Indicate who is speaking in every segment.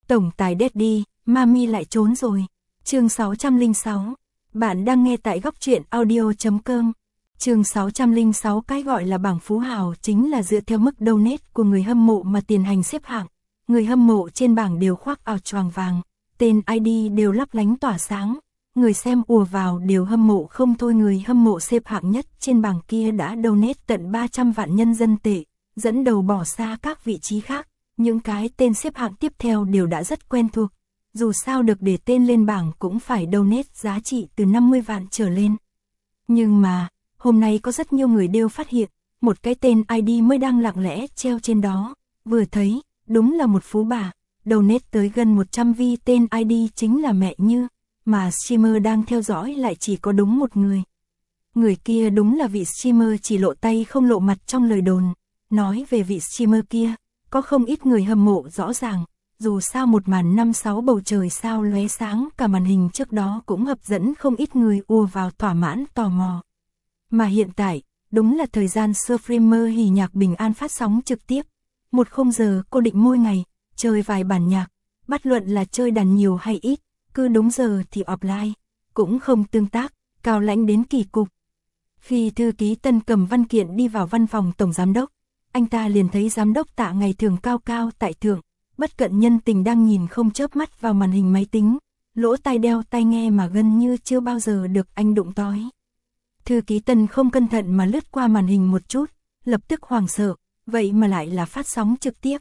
Speaker 1: Tổng tài Daddy, Mami lại trốn rồi. Chương 606. Bạn đang nghe tại góc truyện audio.com. Chương 606. Cái gọi là bảng phú hào chính là dựa theo mức donate của người hâm mộ mà tiền hành xếp hạng. Người hâm mộ trên bảng đều khoác áo choàng vàng, tên ID đều lấp lánh tỏa sáng. Người xem ùa vào đều hâm mộ không thôi. Người hâm mộ xếp hạng nhất trên bảng kia đã donate tận 300 vạn nhân dân tệ, dẫn đầu bỏ xa các vị trí khác. Những cái tên xếp hạng tiếp theo đều đã rất quen thuộc. Dù sao được để tên lên bảng cũng phải donate giá trị từ 50 vạn trở lên. Nhưng mà, hôm nay có rất nhiều người đều phát hiện, một cái tên ID mới đang lặng lẽ treo trên đó. Vừa thấy, đúng là một phú bà, donate tới gần 100 vi. Tên ID chính là mẹ Như, mà streamer đang theo dõi lại chỉ có đúng một người. Người kia đúng là vị streamer chỉ lộ tay không lộ mặt trong lời đồn. Nói về vị streamer kia, có không ít người hâm mộ rõ ràng. Dù sao một màn 5-6 bầu trời sao lóe sáng cả màn hình trước đó cũng hấp dẫn không ít người ùa vào thỏa mãn tò mò. Mà hiện tại, đúng là thời gian streamer hỉ nhạc bình an phát sóng trực tiếp. 10 giờ cô định mỗi ngày, chơi vài bản nhạc, bất luận là chơi đàn nhiều hay ít, cứ đúng giờ thì offline, cũng không tương tác, cao lãnh đến kỳ cục. Khi thư ký Tân cầm văn kiện đi vào văn phòng tổng giám đốc, anh ta liền thấy giám đốc Tạ ngày thường cao cao tại thượng, bất cận nhân tình đang nhìn không chớp mắt vào màn hình máy tính, lỗ tai đeo tai nghe mà gần như chưa bao giờ được anh đụng tới. Thư ký Tân không cẩn thận mà lướt qua màn hình một chút, lập tức hoảng sợ, vậy mà lại là phát sóng trực tiếp.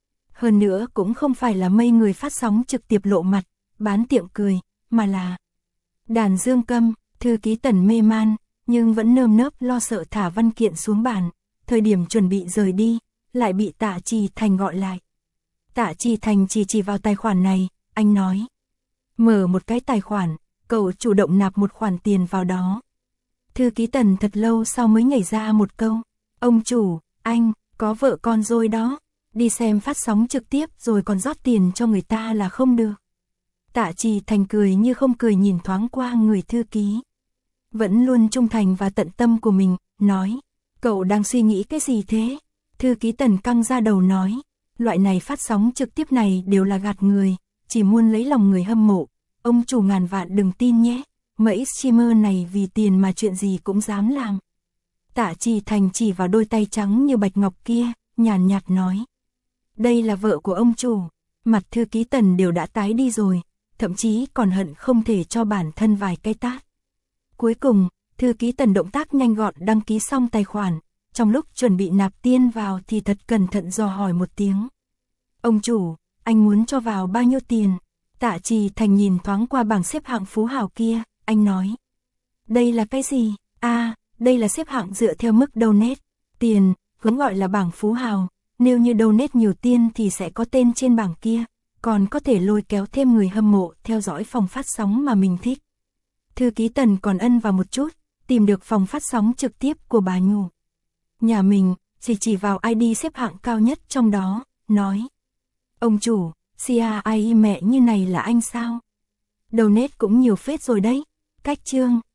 Speaker 1: Hơn nữa cũng không phải là mấy người phát sóng trực tiếp lộ mặt, bán tiệm cười, mà là đàn dương cầm. Thư ký Tần mê man, nhưng vẫn nơm nớp lo sợ thả văn kiện xuống bàn. Thời điểm chuẩn bị rời đi, lại bị Tạ Trì Thành gọi lại. Tạ Trì Thành chỉ vào tài khoản này, anh nói. Mở một cái tài khoản, cậu chủ động nạp một khoản tiền vào đó. Thư ký Tần thật lâu sau mới nhảy ra một câu. Ông chủ, anh, có vợ con rồi đó. Đi xem phát sóng trực tiếp rồi còn rót tiền cho người ta là không được. Tạ Trì Thành cười như không cười nhìn thoáng qua người thư ký. Vẫn luôn trung thành và tận tâm của mình, nói. Cậu đang suy nghĩ cái gì thế? Thư ký Tần căng ra đầu nói. Loại này phát sóng trực tiếp này đều là gạt người, chỉ muốn lấy lòng người hâm mộ. Ông chủ ngàn vạn đừng tin nhé. Mấy streamer này vì tiền mà chuyện gì cũng dám làm. Tạ Trì Thành chỉ vào đôi tay trắng như bạch ngọc kia, nhàn nhạt nói. Đây là vợ của ông chủ. Mặt thư ký Tần đều đã tái đi rồi, thậm chí còn hận không thể cho bản thân vài cái tát. Cuối cùng, thư ký Tần động tác nhanh gọn đăng ký xong tài khoản. Trong lúc chuẩn bị nạp tiền vào thì thật cẩn thận dò hỏi một tiếng. Ông chủ, anh muốn cho vào bao nhiêu tiền? Tạ Trì Thành nhìn thoáng qua bảng xếp hạng phú hào kia, anh nói. Đây là cái gì? Đây là xếp hạng dựa theo mức donate. Tiền, cũng gọi là bảng phú hào. Nếu như donate nhiều tiền thì sẽ có tên trên bảng kia, còn có thể lôi kéo thêm người hâm mộ theo dõi phòng phát sóng mà mình thích. Thư ký Tần còn ân vào một chút, tìm được phòng phát sóng trực tiếp của bà Nhù. Nhà mình, chỉ vào ID xếp hạng cao nhất trong đó, nói. Ông chủ, CAI mẹ như này là anh sao? Donate cũng nhiều phết rồi đấy. Cách chương.